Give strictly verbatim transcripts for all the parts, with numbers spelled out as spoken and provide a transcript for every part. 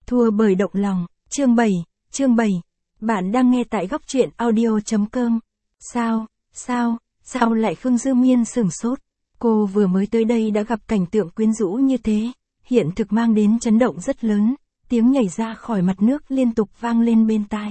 Thua bởi động lòng, chương bảy, chương bảy. Bạn đang nghe tại góc truyện audio chấm com. Sao, sao, sao lại Khương Dư Miên sửng sốt. Cô vừa mới tới đây đã gặp cảnh tượng quyến rũ như thế, hiện thực mang đến chấn động rất lớn, tiếng nhảy ra khỏi mặt nước liên tục vang lên bên tai.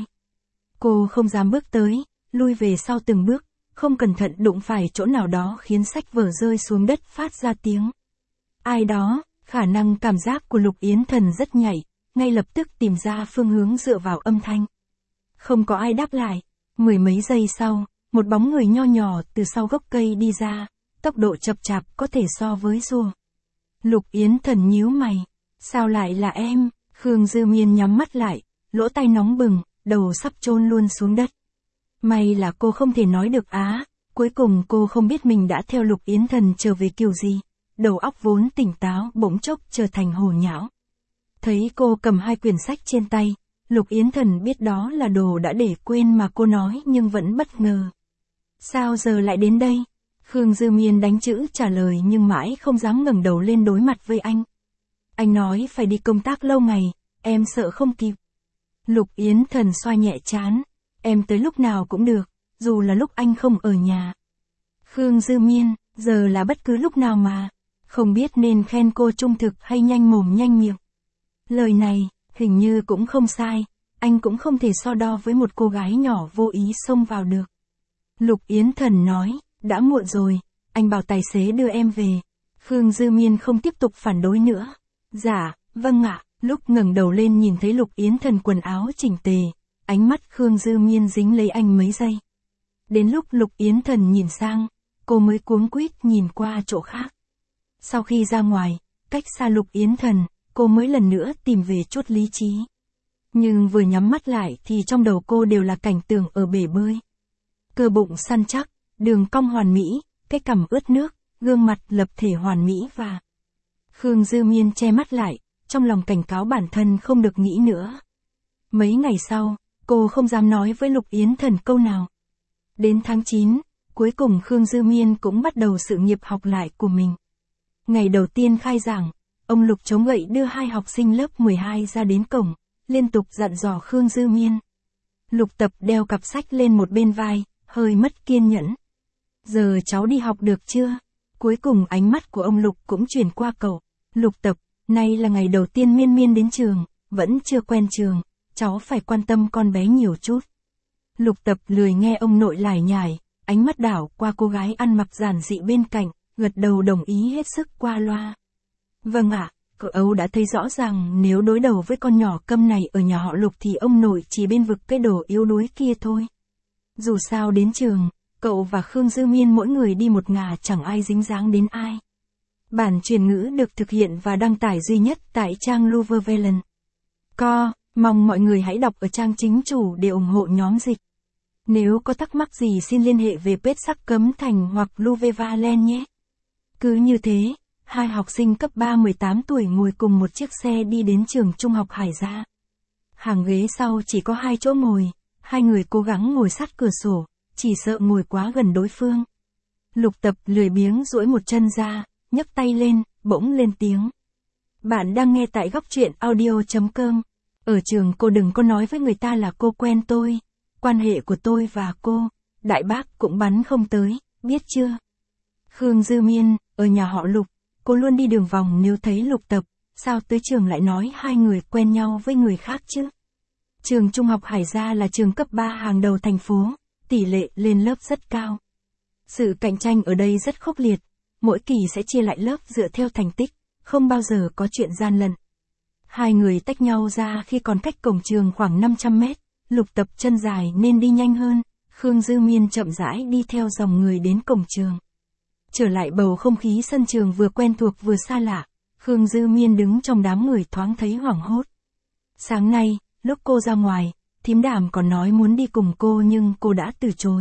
Cô không dám bước tới, lui về sau từng bước, không cẩn thận đụng phải chỗ nào đó khiến sách vở rơi xuống đất phát ra tiếng. Ai đó, khả năng cảm giác của Lục Yến Thần rất nhạy, ngay lập tức tìm ra phương hướng dựa vào âm thanh. Không có ai đáp lại, mười mấy giây sau, một bóng người nho nhỏ từ sau gốc cây đi ra, tốc độ chậm chạp có thể so với rùa. Lục Yến Thần nhíu mày, sao lại là em? Khương Dư Miên nhắm mắt lại, lỗ tai nóng bừng, đầu sắp chôn luôn xuống đất. May là cô không thể nói được á, cuối cùng cô không biết mình đã theo Lục Yến Thần trở về kiểu gì, đầu óc vốn tỉnh táo bỗng chốc trở thành hồ nhão. Thấy cô cầm hai quyển sách trên tay, Lục Yến Thần biết đó là đồ đã để quên mà cô nói nhưng vẫn bất ngờ. Sao giờ lại đến đây? Khương Dư Miên đánh chữ trả lời nhưng mãi không dám ngẩng đầu lên đối mặt với anh. Anh nói phải đi công tác lâu ngày, em sợ không kịp. Lục Yến Thần xoa nhẹ trán, em tới lúc nào cũng được, dù là lúc anh không ở nhà. Khương Dư Miên, giờ là bất cứ lúc nào mà, không biết nên khen cô trung thực hay nhanh mồm nhanh miệng. Lời này, hình như cũng không sai, anh cũng không thể so đo với một cô gái nhỏ vô ý xông vào được. Lục Yến Thần nói, đã muộn rồi, anh bảo tài xế đưa em về. Khương Dư Miên không tiếp tục phản đối nữa. Dạ, vâng ạ, lúc ngẩng đầu lên nhìn thấy Lục Yến Thần quần áo chỉnh tề, ánh mắt Khương Dư Miên dính lấy anh mấy giây. Đến lúc Lục Yến Thần nhìn sang, cô mới cuống quýt nhìn qua chỗ khác. Sau khi ra ngoài, cách xa Lục Yến Thần, cô mới lần nữa tìm về chút lý trí. Nhưng vừa nhắm mắt lại thì trong đầu cô đều là cảnh tượng ở bể bơi. Cơ bụng săn chắc, đường cong hoàn mỹ, cái cằm ướt nước, gương mặt lập thể hoàn mỹ và... Khương Dư Miên che mắt lại, trong lòng cảnh cáo bản thân không được nghĩ nữa. Mấy ngày sau, cô không dám nói với Lục Yến Thần câu nào. Đến tháng chín, cuối cùng Khương Dư Miên cũng bắt đầu sự nghiệp học lại của mình. Ngày đầu tiên khai giảng, ông Lục chống gậy đưa hai học sinh lớp mười hai ra đến cổng, liên tục dặn dò Khương Dư Miên. Lục Tập đeo cặp sách lên một bên vai, hơi mất kiên nhẫn. Giờ cháu đi học được chưa? Cuối cùng ánh mắt của ông Lục cũng chuyển qua cậu. Lục Tập, nay là ngày đầu tiên Miên Miên đến trường, vẫn chưa quen trường, cháu phải quan tâm con bé nhiều chút. Lục Tập lười nghe ông nội lải nhải, ánh mắt đảo qua cô gái ăn mặc giản dị bên cạnh, gật đầu đồng ý hết sức qua loa. Vâng ạ, cậu Âu đã thấy rõ ràng nếu đối đầu với con nhỏ câm này ở nhà họ Lục thì ông nội chỉ bên vực cái đồ yếu đuối kia thôi. Dù sao đến trường, cậu và Khương Dư Miên mỗi người đi một ngả chẳng ai dính dáng đến ai. Bản truyền ngữ được thực hiện và đăng tải duy nhất tại trang Luvervelen. Co, mong mọi người hãy đọc ở trang chính chủ để ủng hộ nhóm dịch. Nếu có thắc mắc gì xin liên hệ về page Sắc Cấm Thành hoặc Luvervelen nhé. Cứ như thế, hai học sinh cấp ba mười tám tuổi ngồi cùng một chiếc xe đi đến trường trung học Hải Gia. Hàng ghế sau chỉ có hai chỗ ngồi, hai người cố gắng ngồi sát cửa sổ, chỉ sợ ngồi quá gần đối phương. Lục Tập lười biếng duỗi một chân ra, nhấc tay lên, bỗng lên tiếng. Bạn đang nghe tại góc truyện audio chấm com. Ở trường cô đừng có nói với người ta là cô quen tôi. Quan hệ của tôi và cô, đại bác cũng bắn không tới, biết chưa? Khương Dư Miên, ở nhà họ Lục, cô luôn đi đường vòng nếu thấy Lục Tập, sao tới trường lại nói hai người quen nhau với người khác chứ? Trường Trung học Hải Gia là trường cấp ba hàng đầu thành phố, tỷ lệ lên lớp rất cao. Sự cạnh tranh ở đây rất khốc liệt, mỗi kỳ sẽ chia lại lớp dựa theo thành tích, không bao giờ có chuyện gian lận. Hai người tách nhau ra khi còn cách cổng trường khoảng năm trăm mét, Lục Tập chân dài nên đi nhanh hơn, Khương Dư Miên chậm rãi đi theo dòng người đến cổng trường. Trở lại bầu không khí sân trường vừa quen thuộc vừa xa lạ, Khương Dư Miên đứng trong đám người thoáng thấy hoảng hốt. Sáng nay, lúc cô ra ngoài, thím Đàm còn nói muốn đi cùng cô nhưng cô đã từ chối.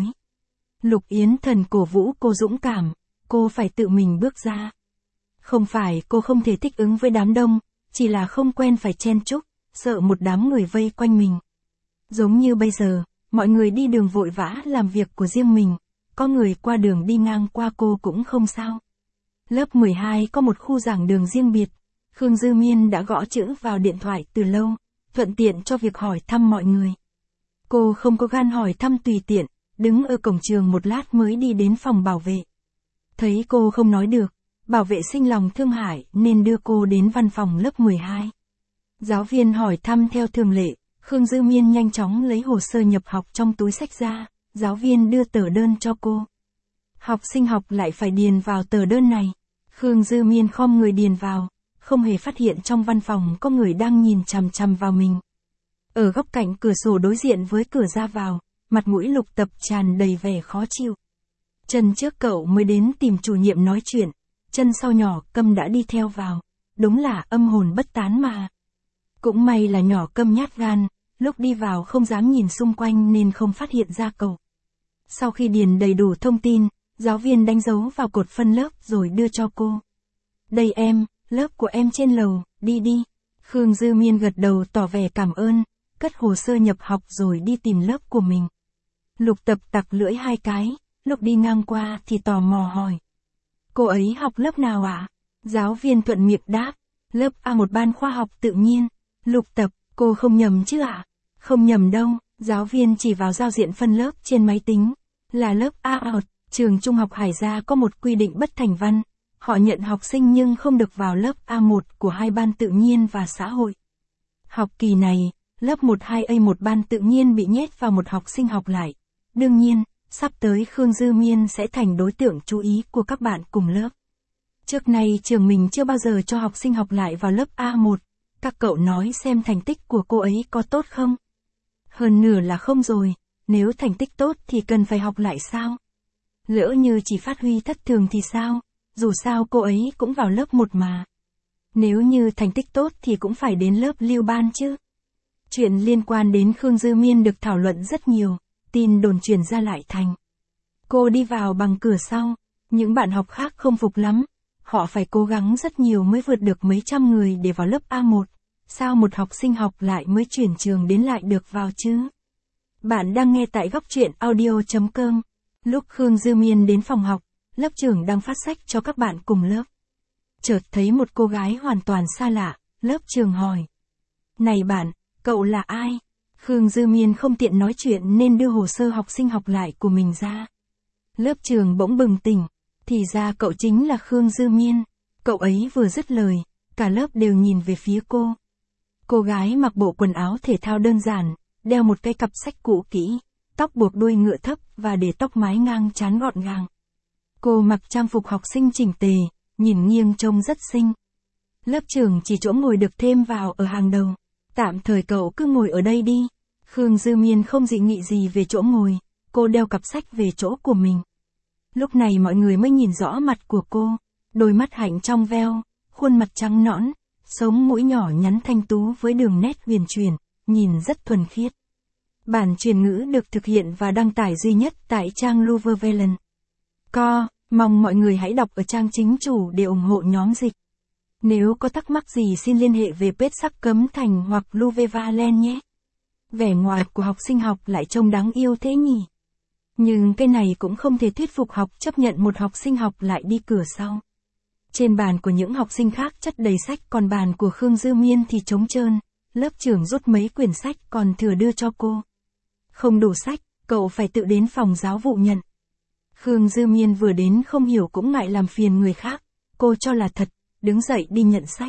Lục Yến Thần cổ vũ cô dũng cảm, cô phải tự mình bước ra. Không phải cô không thể thích ứng với đám đông, chỉ là không quen phải chen chúc, sợ một đám người vây quanh mình. Giống như bây giờ, mọi người đi đường vội vã làm việc của riêng mình, có người qua đường đi ngang qua cô cũng không sao. Lớp mười hai có một khu giảng đường riêng biệt, Khương Dư Miên đã gõ chữ vào điện thoại từ lâu, thuận tiện cho việc hỏi thăm mọi người. Cô không có gan hỏi thăm tùy tiện, đứng ở cổng trường một lát mới đi đến phòng bảo vệ. Thấy cô không nói được, bảo vệ sinh lòng thương hại nên đưa cô đến văn phòng lớp mười hai. Giáo viên hỏi thăm theo thường lệ, Khương Dư Miên nhanh chóng lấy hồ sơ nhập học trong túi xách ra, giáo viên đưa tờ đơn cho cô. Học sinh học lại phải điền vào tờ đơn này. Khương Dư Miên khom người điền vào, không hề phát hiện trong văn phòng có người đang nhìn chằm chằm vào mình. Ở góc cạnh cửa sổ đối diện với cửa ra vào, mặt mũi Lục Tập tràn đầy vẻ khó chịu. Chân trước cậu mới đến tìm chủ nhiệm nói chuyện, chân sau nhỏ Câm đã đi theo vào. Đúng là âm hồn bất tán mà. Cũng may là nhỏ Câm nhát gan, lúc đi vào không dám nhìn xung quanh nên không phát hiện ra cậu. Sau khi điền đầy đủ thông tin, giáo viên đánh dấu vào cột phân lớp rồi đưa cho cô. Đây em, lớp của em trên lầu, đi đi. Khương Dư Miên gật đầu tỏ vẻ cảm ơn, cất hồ sơ nhập học rồi đi tìm lớp của mình. Lục Tập tặc lưỡi hai cái, lúc đi ngang qua thì tò mò hỏi. Cô ấy học lớp nào ạ? À? Giáo viên thuận miệng đáp, lớp A một ban khoa học tự nhiên. Lục Tập, cô không nhầm chứ ạ? À? Không nhầm đâu, giáo viên chỉ vào giao diện phân lớp trên máy tính, là lớp A một. Trường Trung học Hải Gia có một quy định bất thành văn, họ nhận học sinh nhưng không được vào lớp A một của hai ban tự nhiên và xã hội. Học kỳ này, lớp một hai A một ban tự nhiên bị nhét vào một học sinh học lại. Đương nhiên, sắp tới Khương Dư Miên sẽ thành đối tượng chú ý của các bạn cùng lớp. Trước nay trường mình chưa bao giờ cho học sinh học lại vào lớp A một, các cậu nói xem thành tích của cô ấy có tốt không? Hơn nửa là không rồi, nếu thành tích tốt thì cần phải học lại sao? Lỡ như chỉ phát huy thất thường thì sao, dù sao cô ấy cũng vào lớp một mà. Nếu như thành tích tốt thì cũng phải đến lớp lưu ban chứ. Chuyện liên quan đến Khương Dư Miên được thảo luận rất nhiều, tin đồn truyền ra lại thành. Cô đi vào bằng cửa sau, những bạn học khác không phục lắm, họ phải cố gắng rất nhiều mới vượt được mấy trăm người để vào lớp A một, sao một học sinh học lại mới chuyển trường đến lại được vào chứ? Bạn đang nghe tại góc truyện audio chấm com. Lúc Khương Dư Miên đến phòng học, lớp trưởng đang phát sách cho các bạn cùng lớp. Chợt thấy một cô gái hoàn toàn xa lạ, lớp trưởng hỏi. Này bạn, cậu là ai? Khương Dư Miên không tiện nói chuyện nên đưa hồ sơ học sinh học lại của mình ra. Lớp trưởng bỗng bừng tỉnh, thì ra cậu chính là Khương Dư Miên. Cậu ấy vừa dứt lời, cả lớp đều nhìn về phía cô. Cô gái mặc bộ quần áo thể thao đơn giản, đeo một cái cặp sách cũ kỹ, tóc buộc đuôi ngựa thấp và để tóc mái ngang trán gọn gàng. Cô mặc trang phục học sinh chỉnh tề, nhìn nghiêng trông rất xinh. Lớp trưởng chỉ chỗ ngồi được thêm vào ở hàng đầu. Tạm thời cậu cứ ngồi ở đây đi. Khương Dư Miên không dị nghị gì về chỗ ngồi, cô đeo cặp sách về chỗ của mình. Lúc này mọi người mới nhìn rõ mặt của cô, đôi mắt hạnh trong veo, khuôn mặt trắng nõn, sống mũi nhỏ nhắn thanh tú với đường nét huyền chuyển, nhìn rất thuần khiết. Bản truyền ngữ được thực hiện và đăng tải duy nhất tại trang Luvervelen. Co, mong mọi người hãy đọc ở trang chính chủ để ủng hộ nhóm dịch. Nếu có thắc mắc gì xin liên hệ về page Sắc Cấm Thành hoặc Luvevalen nhé. Vẻ ngoài của học sinh học lại trông đáng yêu thế nhỉ. Nhưng cái này cũng không thể thuyết phục học chấp nhận một học sinh học lại đi cửa sau. Trên bàn của những học sinh khác chất đầy sách, còn bàn của Khương Dư Miên thì trống trơn. Lớp trưởng rút mấy quyển sách còn thừa đưa cho cô. Không đủ sách, cậu phải tự đến phòng giáo vụ nhận. Khương Dư Miên vừa đến không hiểu cũng ngại làm phiền người khác. Cô cho là thật, đứng dậy đi nhận sách.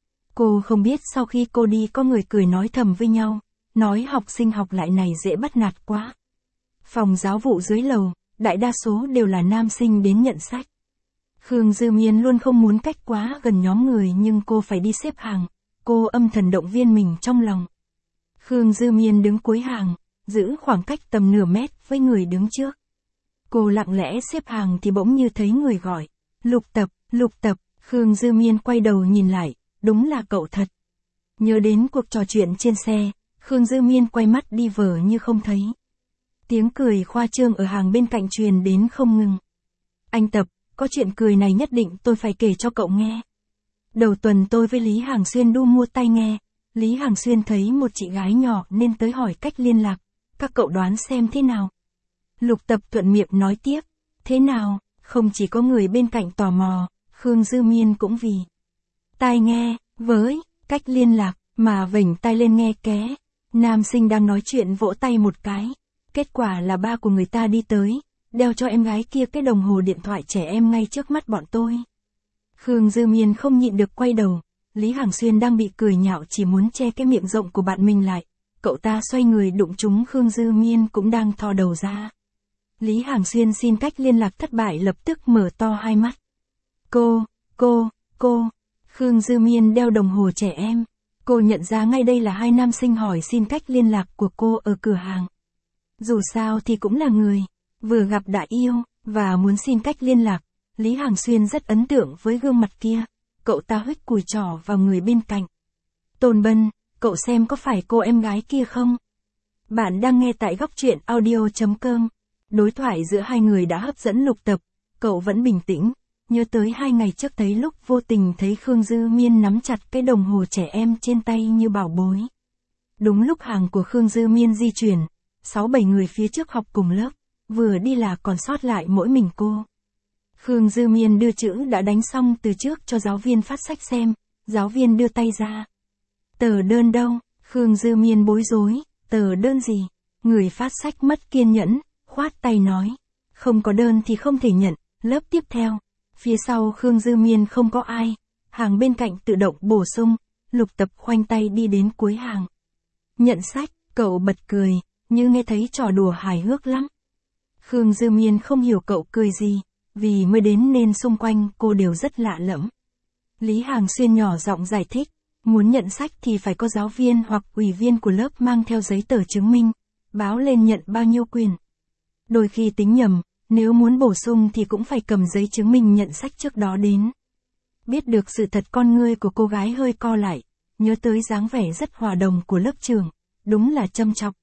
Cô không biết sau khi cô đi có người cười nói thầm với nhau, nói học sinh học lại này dễ bắt nạt quá. Phòng giáo vụ dưới lầu, đại đa số đều là nam sinh đến nhận sách. Khương Dư Miên luôn không muốn cách quá gần nhóm người nhưng cô phải đi xếp hàng. Cô âm thầm động viên mình trong lòng. Khương Dư Miên đứng cuối hàng, giữ khoảng cách tầm nửa mét với người đứng trước. Cô lặng lẽ xếp hàng thì bỗng như thấy người gọi. Lục Tập, Lục Tập. Khương Dư Miên quay đầu nhìn lại, đúng là cậu thật. Nhớ đến cuộc trò chuyện trên xe, Khương Dư Miên quay mắt đi vờ như không thấy. Tiếng cười khoa trương ở hàng bên cạnh truyền đến không ngừng. Anh Tập, có chuyện cười này nhất định tôi phải kể cho cậu nghe. Đầu tuần tôi với Lý Hàng Xuyên đu mua tai nghe. Lý Hàng Xuyên thấy một chị gái nhỏ nên tới hỏi cách liên lạc. Các cậu đoán xem thế nào? Lục Tập thuận miệng nói tiếp. Thế nào? Không chỉ có người bên cạnh tò mò, Khương Dư Miên cũng vì tai nghe, với cách liên lạc mà vểnh tai lên nghe ké. Nam sinh đang nói chuyện vỗ tay một cái. Kết quả là ba của người ta đi tới, đeo cho em gái kia cái đồng hồ điện thoại trẻ em ngay trước mắt bọn tôi. Khương Dư Miên không nhịn được quay đầu, Lý Hàng Xuyên đang bị cười nhạo chỉ muốn che cái miệng rộng của bạn mình lại. Cậu ta xoay người đụng trúng Khương Dư Miên cũng đang thò đầu ra. Lý Hàng Xuyên xin cách liên lạc thất bại lập tức mở to hai mắt. Cô, cô, cô, Khương Dư Miên đeo đồng hồ trẻ em. Cô nhận ra ngay đây là hai nam sinh hỏi xin cách liên lạc của cô ở cửa hàng. Dù sao thì cũng là người, vừa gặp đã yêu, và muốn xin cách liên lạc. Lý Hàng Xuyên rất ấn tượng với gương mặt kia. Cậu ta huých cùi trỏ vào người bên cạnh. Tôn Bân, cậu xem có phải cô em gái kia không? Bạn đang nghe tại góc truyện audio chấm com. Đối thoại giữa hai người đã hấp dẫn Lục Tập. Cậu vẫn bình tĩnh, nhớ tới hai ngày trước thấy lúc vô tình thấy Khương Dư Miên nắm chặt cái đồng hồ trẻ em trên tay như bảo bối. Đúng lúc hàng của Khương Dư Miên di chuyển, sáu bảy người phía trước học cùng lớp, vừa đi là còn sót lại mỗi mình cô. Khương Dư Miên đưa chữ đã đánh xong từ trước cho giáo viên phát sách xem, giáo viên đưa tay ra. Tờ đơn đâu? Khương Dư Miên bối rối, tờ đơn gì? Người phát sách mất kiên nhẫn, khoát tay nói. Không có đơn thì không thể nhận, lớp tiếp theo. Phía sau Khương Dư Miên không có ai, hàng bên cạnh tự động bổ sung, Lục Tập khoanh tay đi đến cuối hàng. Nhận sách, cậu bật cười, như nghe thấy trò đùa hài hước lắm. Khương Dư Miên không hiểu cậu cười gì, vì mới đến nên xung quanh cô đều rất lạ lẫm. Lý Hàng Xuyên nhỏ giọng giải thích, muốn nhận sách thì phải có giáo viên hoặc ủy viên của lớp mang theo giấy tờ chứng minh, báo lên nhận bao nhiêu quyền. Đôi khi tính nhầm, nếu muốn bổ sung thì cũng phải cầm giấy chứng minh nhận sách trước đó đến. Biết được sự thật con ngươi của cô gái hơi co lại, nhớ tới dáng vẻ rất hòa đồng của lớp trưởng, đúng là châm chọc.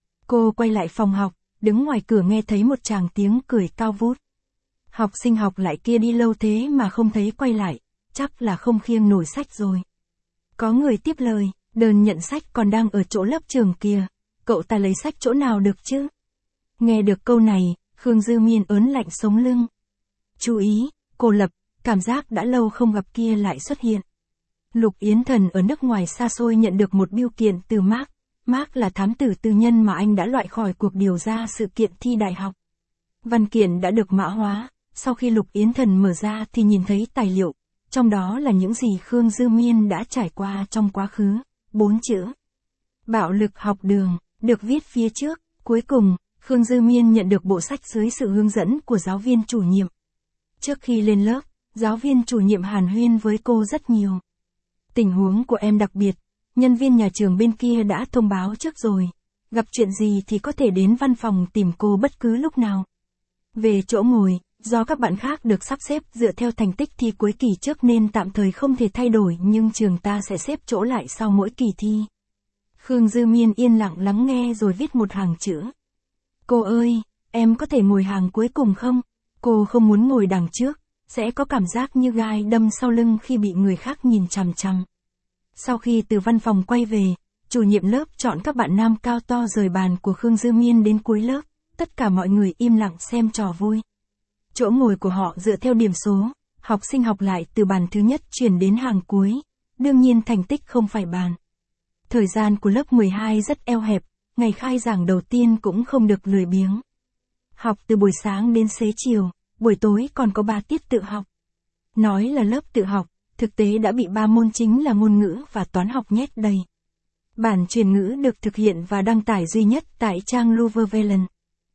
Cô quay lại phòng học, đứng ngoài cửa nghe thấy một tràng tiếng cười cao vút. Học sinh học lại kia đi lâu thế mà không thấy quay lại, chắc là không khiêng nổi sách rồi. Có người tiếp lời, đơn nhận sách còn đang ở chỗ lớp trưởng kìa, cậu ta lấy sách chỗ nào được chứ? Nghe được câu này, Khương Dư Miên ớn lạnh sống lưng. Chú ý, cô Lập, cảm giác đã lâu không gặp kia lại xuất hiện. Lục Yến Thần ở nước ngoài xa xôi nhận được một bưu kiện từ Mark. Mark là thám tử tư nhân mà anh đã loại khỏi cuộc điều tra sự kiện thi đại học. Văn kiện đã được mã hóa, sau khi Lục Yến Thần mở ra thì nhìn thấy tài liệu, trong đó là những gì Khương Dư Miên đã trải qua trong quá khứ, bốn chữ. Bạo lực học đường, được viết phía trước, cuối cùng, Khương Dư Miên nhận được bộ sách dưới sự hướng dẫn của giáo viên chủ nhiệm. Trước khi lên lớp, giáo viên chủ nhiệm hàn huyên với cô rất nhiều. Tình huống của em đặc biệt, nhân viên nhà trường bên kia đã thông báo trước rồi, gặp chuyện gì thì có thể đến văn phòng tìm cô bất cứ lúc nào. Về chỗ ngồi, do các bạn khác được sắp xếp dựa theo thành tích thi cuối kỳ trước nên tạm thời không thể thay đổi nhưng trường ta sẽ xếp chỗ lại sau mỗi kỳ thi. Khương Dư Miên yên lặng lắng nghe rồi viết một hàng chữ. Cô ơi, em có thể ngồi hàng cuối cùng không? Cô không muốn ngồi đằng trước, sẽ có cảm giác như gai đâm sau lưng khi bị người khác nhìn chằm chằm. Sau khi từ văn phòng quay về, chủ nhiệm lớp chọn các bạn nam cao to rời bàn của Khương Dư Miên đến cuối lớp, tất cả mọi người im lặng xem trò vui. Chỗ ngồi của họ dựa theo điểm số, học sinh học lại từ bàn thứ nhất chuyển đến hàng cuối, đương nhiên thành tích không phải bàn. Thời gian của lớp mười hai rất eo hẹp, ngày khai giảng đầu tiên cũng không được lười biếng. Học từ buổi sáng đến xế chiều, buổi tối còn có ba tiết tự học. Nói là lớp tự học, thực tế đã bị ba môn chính là ngôn ngữ và toán học nhét đầy. Bản truyền ngữ được thực hiện và đăng tải duy nhất tại trang Luvervelen.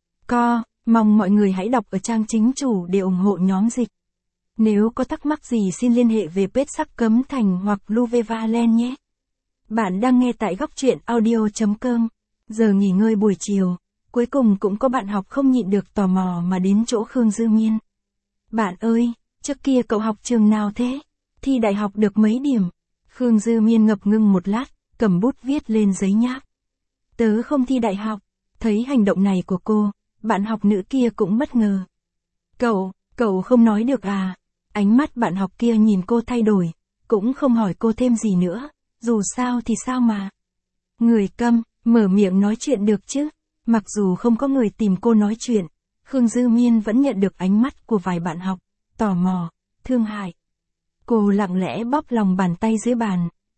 Co, mong mọi người hãy đọc ở trang chính chủ để ủng hộ nhóm dịch. Nếu có thắc mắc gì xin liên hệ về page Sắc Cấm Thành hoặc Luvervelen nhé. Bạn đang nghe tại góc truyện audio chấm com. Giờ nghỉ ngơi buổi chiều, cuối cùng cũng có bạn học không nhịn được tò mò mà đến chỗ Khương Dư Miên. Bạn ơi, trước kia cậu học trường nào thế? Thi đại học được mấy điểm? Khương Dư Miên ngập ngừng một lát, cầm bút viết lên giấy nháp. Tớ không thi đại học. Thấy hành động này của cô, bạn học nữ kia cũng bất ngờ. Cậu, cậu không nói được à? Ánh mắt bạn học kia nhìn cô thay đổi, cũng không hỏi cô thêm gì nữa, dù sao thì sao mà. Người câm, mở miệng nói chuyện được chứ. Mặc dù không có người tìm cô nói chuyện, Khương Dư Miên vẫn nhận được ánh mắt của vài bạn học, tò mò, thương hại. Cô lặng lẽ bóp lòng bàn tay dưới bàn,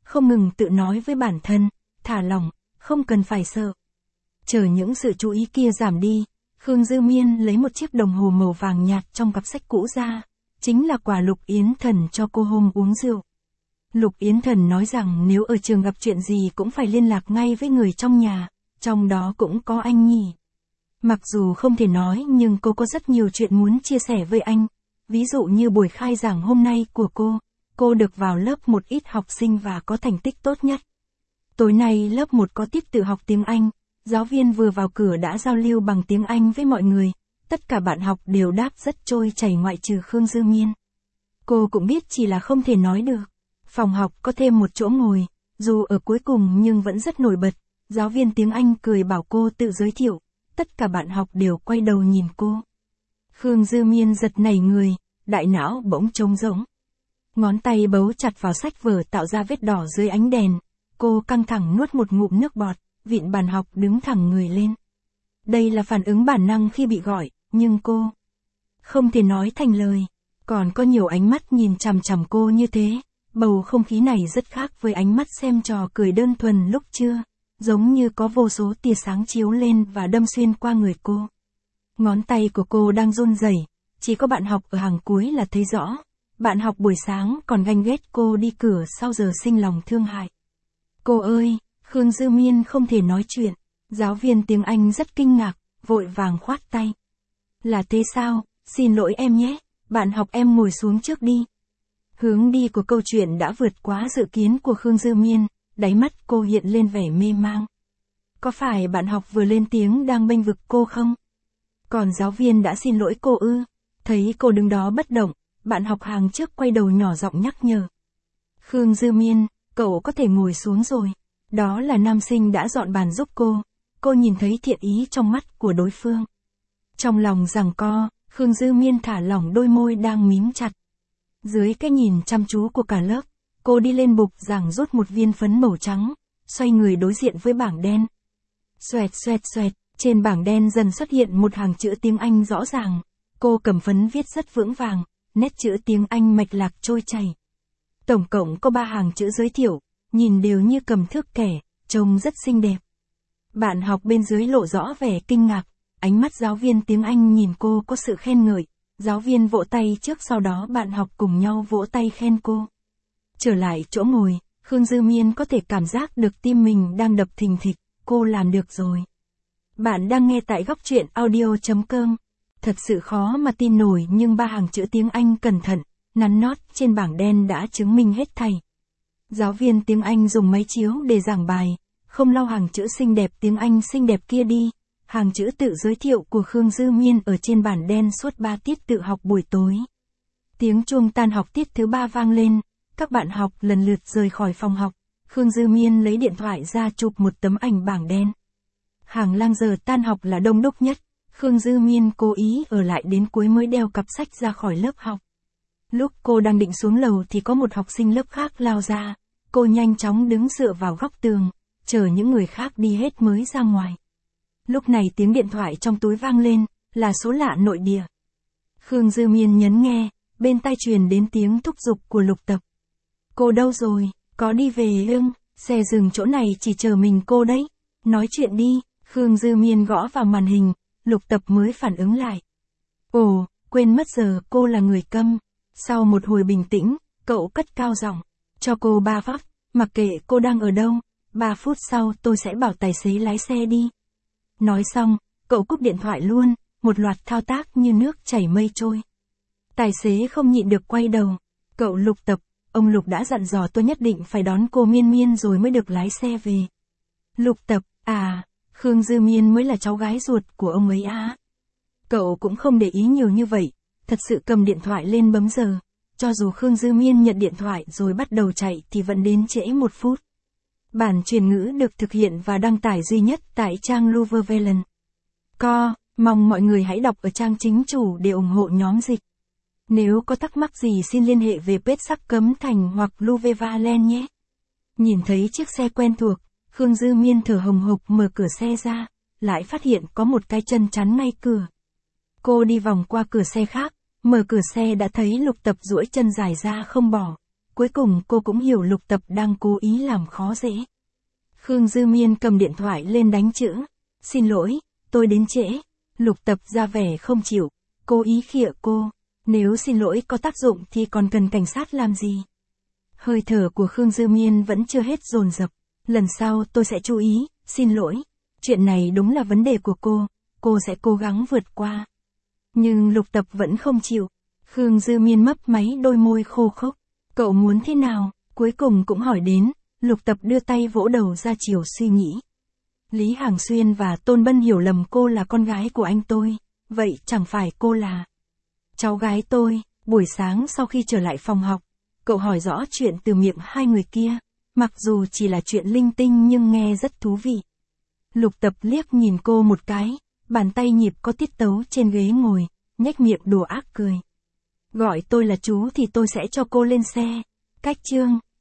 không ngừng tự nói với bản thân, thả lỏng, không cần phải sợ. Chờ những sự chú ý kia giảm đi, Khương Dư Miên lấy một chiếc đồng hồ màu vàng nhạt trong cặp sách cũ ra, chính là quà Lục Yến Thần cho cô hôm uống rượu. Lục Yến Thần nói rằng nếu ở trường gặp chuyện gì cũng phải liên lạc ngay với người trong nhà, trong đó cũng có anh nhỉ. Mặc dù không thể nói nhưng cô có rất nhiều chuyện muốn chia sẻ với anh, ví dụ như buổi khai giảng hôm nay của cô, cô được vào lớp một ít học sinh và có thành tích tốt nhất. Tối nay lớp một có tiết tự học tiếng Anh, giáo viên vừa vào cửa đã giao lưu bằng tiếng Anh với mọi người, tất cả bạn học đều đáp rất trôi chảy ngoại trừ Khương Dư Miên. Cô cũng biết chỉ là không thể nói được. Phòng học có thêm một chỗ ngồi, dù ở cuối cùng nhưng vẫn rất nổi bật, giáo viên tiếng Anh cười bảo cô tự giới thiệu, tất cả bạn học đều quay đầu nhìn cô. Khương Dư Miên giật nảy người, đại não bỗng trống rỗng. Ngón tay bấu chặt vào sách vở tạo ra vết đỏ dưới ánh đèn, cô căng thẳng nuốt một ngụm nước bọt, vịn bàn học đứng thẳng người lên. Đây là phản ứng bản năng khi bị gọi, nhưng cô không thể nói thành lời, còn có nhiều ánh mắt nhìn chằm chằm cô như thế. Bầu không khí này rất khác với ánh mắt xem trò cười đơn thuần lúc trưa, giống như có vô số tia sáng chiếu lên và đâm xuyên qua người cô. Ngón tay của cô đang run rẩy, chỉ có bạn học ở hàng cuối là thấy rõ. Bạn học buổi sáng còn ganh ghét cô đi cửa sau giờ sinh lòng thương hại. Cô ơi, Khương Dư Miên không thể nói chuyện. Giáo viên tiếng Anh rất kinh ngạc, vội vàng khoát tay. Là thế sao, xin lỗi em nhé, bạn học em ngồi xuống trước đi. Hướng đi của câu chuyện đã vượt quá dự kiến của Khương Dư Miên, đáy mắt cô hiện lên vẻ mê mang. Có phải bạn học vừa lên tiếng đang bênh vực cô không? Còn giáo viên đã xin lỗi cô ư? Thấy cô đứng đó bất động, bạn học hàng trước quay đầu nhỏ giọng nhắc nhở. Khương Dư Miên, cậu có thể ngồi xuống rồi. Đó là nam sinh đã dọn bàn giúp cô. Cô nhìn thấy thiện ý trong mắt của đối phương. Trong lòng giằng co, Khương Dư Miên thả lỏng đôi môi đang mím chặt. Dưới cái nhìn chăm chú của cả lớp, cô đi lên bục giảng rút một viên phấn màu trắng, xoay người đối diện với bảng đen. Xoẹt xoẹt xoẹt, trên bảng đen dần xuất hiện một hàng chữ tiếng Anh rõ ràng. Cô cầm phấn viết rất vững vàng, nét chữ tiếng Anh mạch lạc trôi chảy. Tổng cộng có ba hàng chữ giới thiệu, nhìn đều như cầm thước kẻ, trông rất xinh đẹp. Bạn học bên dưới lộ rõ vẻ kinh ngạc, ánh mắt giáo viên tiếng Anh nhìn cô có sự khen ngợi. Giáo viên vỗ tay trước sau đó bạn học cùng nhau vỗ tay khen cô. Trở lại chỗ ngồi, Khương Dư Miên có thể cảm giác được tim mình đang đập thình thịch, cô làm được rồi. Bạn đang nghe tại góc truyện audio chấm com. Thật sự khó mà tin nổi nhưng ba hàng chữ tiếng Anh cẩn thận, nắn nót trên bảng đen đã chứng minh hết thảy. Giáo viên tiếng Anh dùng máy chiếu để giảng bài, không lau hàng chữ xinh đẹp tiếng Anh xinh đẹp kia đi. Hàng chữ tự giới thiệu của Khương Dư Miên ở trên bảng đen suốt ba tiết tự học buổi tối. Tiếng chuông tan học tiết thứ ba vang lên, các bạn học lần lượt rời khỏi phòng học. Khương Dư Miên lấy điện thoại ra chụp một tấm ảnh bảng đen. Hàng lang giờ tan học là đông đúc nhất, Khương Dư Miên cố ý ở lại đến cuối mới đeo cặp sách ra khỏi lớp học. Lúc cô đang định xuống lầu thì có một học sinh lớp khác lao ra, cô nhanh chóng đứng dựa vào góc tường, chờ những người khác đi hết mới ra ngoài. Lúc này tiếng điện thoại trong túi vang lên, là số lạ nội địa. Khương Dư Miên nhấn nghe, bên tai truyền đến tiếng thúc giục của Lục Tập. Cô đâu rồi, có đi về ưng, xe dừng chỗ này chỉ chờ mình cô đấy. Nói chuyện đi, Khương Dư Miên gõ vào màn hình, Lục Tập mới phản ứng lại. Ồ, quên mất giờ cô là người câm. Sau một hồi bình tĩnh, cậu cất cao giọng, cho cô ba phút, mặc kệ cô đang ở đâu, ba phút sau tôi sẽ bảo tài xế lái xe đi. Nói xong, cậu cúp điện thoại luôn, một loạt thao tác như nước chảy mây trôi. Tài xế không nhịn được quay đầu. Cậu Lục Tập, ông Lục đã dặn dò tôi nhất định phải đón cô Miên Miên rồi mới được lái xe về. Lục Tập, à, Khương Dư Miên mới là cháu gái ruột của ông ấy á. Cậu cũng không để ý nhiều như vậy, thật sự cầm điện thoại lên bấm giờ. Cho dù Khương Dư Miên nhận điện thoại rồi bắt đầu chạy thì vẫn đến trễ một phút. Bản truyền ngữ được thực hiện và đăng tải duy nhất tại trang Luvevelen. Co, mong mọi người hãy đọc ở trang chính chủ để ủng hộ nhóm dịch. Nếu có thắc mắc gì xin liên hệ về page Sắc Cấm Thành hoặc Luvevelen nhé. Nhìn thấy chiếc xe quen thuộc, Khương Dư Miên thở hồng hộc mở cửa xe ra, lại phát hiện có một cái chân chắn ngay cửa. Cô đi vòng qua cửa xe khác, mở cửa xe đã thấy Lục Tập duỗi chân dài ra không bỏ. Cuối cùng cô cũng hiểu Lục Tập đang cố ý làm khó dễ. Khương Dư Miên cầm điện thoại lên đánh chữ. Xin lỗi, tôi đến trễ. Lục Tập ra vẻ không chịu, cố ý khịa cô. Nếu xin lỗi có tác dụng thì còn cần cảnh sát làm gì? Hơi thở của Khương Dư Miên vẫn chưa hết dồn dập. Lần sau tôi sẽ chú ý, xin lỗi. Chuyện này đúng là vấn đề của cô, cô sẽ cố gắng vượt qua. Nhưng Lục Tập vẫn không chịu. Khương Dư Miên mấp máy đôi môi khô khốc. Cậu muốn thế nào? Cuối cùng cũng hỏi đến. Lục Tập đưa tay vỗ đầu ra chiều suy nghĩ. Lý Hàng Xuyên và Tôn Bân hiểu lầm cô là con gái của anh tôi. Vậy chẳng phải cô là cháu gái tôi? Buổi sáng sau khi trở lại phòng học, cậu hỏi rõ chuyện từ miệng hai người kia. Mặc dù chỉ là chuyện linh tinh nhưng nghe rất thú vị. Lục Tập liếc nhìn cô một cái, bàn tay nhịp có tiết tấu trên ghế ngồi, nhếch miệng đùa ác cười. Gọi tôi là chú thì tôi sẽ cho cô lên xe. Cách chương.